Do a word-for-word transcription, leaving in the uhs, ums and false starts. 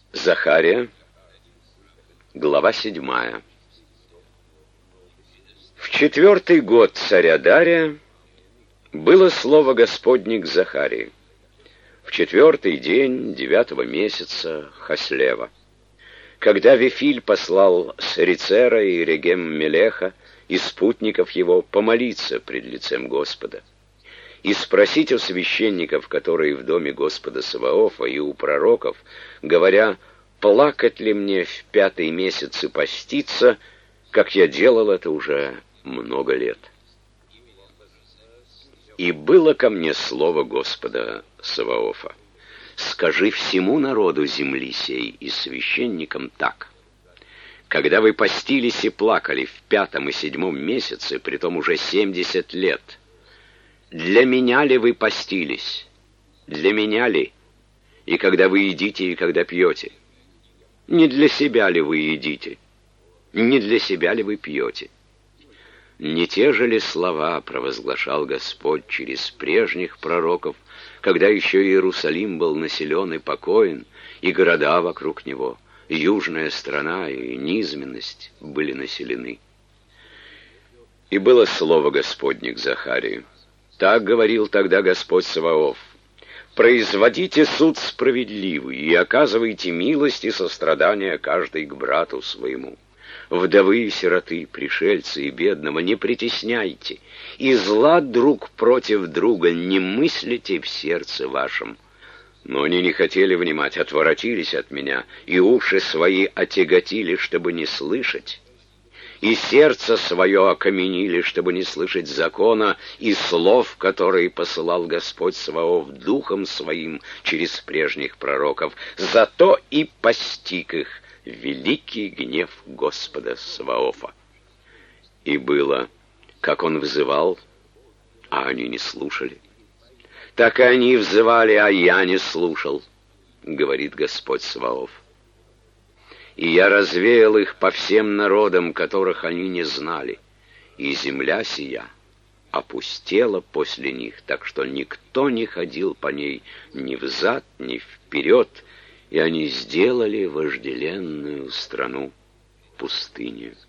Захария, глава седьмая. В четвертый год царя Дария было слово Господне к Захарии. В четвертый день девятого месяца Хаслева, когда Вифиль послал Срицера и Регем-Мелеха и спутников его помолиться пред лицем Господа и спросить у священников, которые в доме Господа Саваофа, и у пророков, говоря: «Плакать ли мне в пятый месяц и поститься, как я делал это уже много лет?» И было ко мне слово Господа Саваофа: «Скажи всему народу земли сей и священникам так: когда вы постились и плакали в пятом и седьмом месяце, притом уже семьдесят лет, для меня ли вы постились? Для меня ли? И когда вы едите, и когда пьете? Не для себя ли вы едите? Не для себя ли вы пьете? Не те же ли слова провозглашал Господь через прежних пророков, когда еще Иерусалим был населен и покоен, и города вокруг него, южная страна и низменность были населены?» И было слово Господне к Захарии: «Так говорил тогда Господь Саваоф: производите суд справедливый и оказывайте милость и сострадание каждый к брату своему. Вдовы и сироты, пришельцы и бедного не притесняйте, и зла друг против друга не мыслите в сердце вашем». Но они не хотели внимать, отворотились от меня, и уши свои отяготили, чтобы не слышать, и сердце свое окаменили, чтобы не слышать закона и слов, которые посылал Господь Саваоф духом своим через прежних пророков. Зато и постиг их великий гнев Господа Саваофа. И было, как он взывал, а они не слушали, так и они взывали, а я не слушал, говорит Господь Саваоф. И я развеял их по всем народам, которых они не знали, и земля сия опустела после них, так что никто не ходил по ней ни взад, ни вперед, и они сделали вожделенную страну пустыню.